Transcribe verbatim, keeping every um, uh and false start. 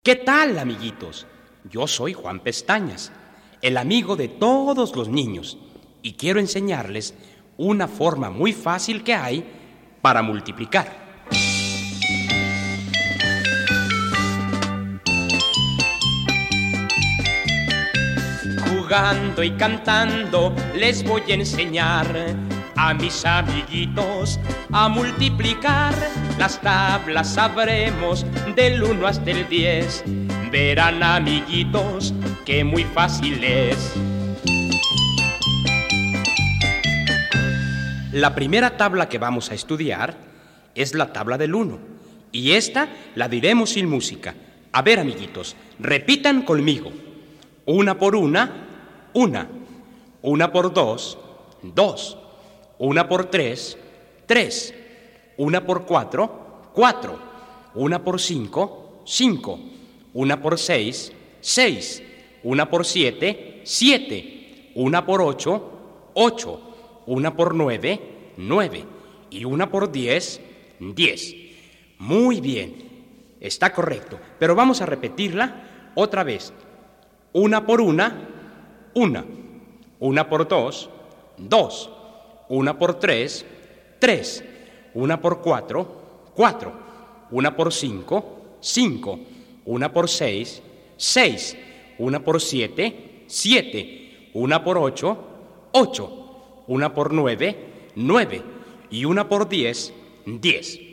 ¿Qué tal, amiguitos? Yo soy Juan Pestañas, el amigo de todos los niños, y quiero enseñarles una forma muy fácil que hay para multiplicar. Jugando y cantando les voy a enseñar a mis amiguitos a multiplicar. Las tablas sabremos del uno hasta el diez. Verán, amiguitos, que muy fácil es. La primera tabla que vamos a estudiar es la tabla del uno, y esta la diremos sin música. A ver, amiguitos, repitan conmigo. Una por una, una. Una por dos, dos. Una por tres, tres. Una por cuatro, cuatro. Una por cinco, cinco. Una por seis, seis. Una por siete, siete. Una por ocho, ocho. Una por nueve, nueve. Y una por diez, diez. Muy bien, está correcto. Pero vamos a repetirla otra vez. Una por una, una. Una por dos, dos. Una por tres, tres. Una por cuatro, cuatro. Una por cinco, cinco. Una por seis, seis. Una por siete, siete. Una por ocho, ocho. Una por nueve, nueve. Y una por diez, diez.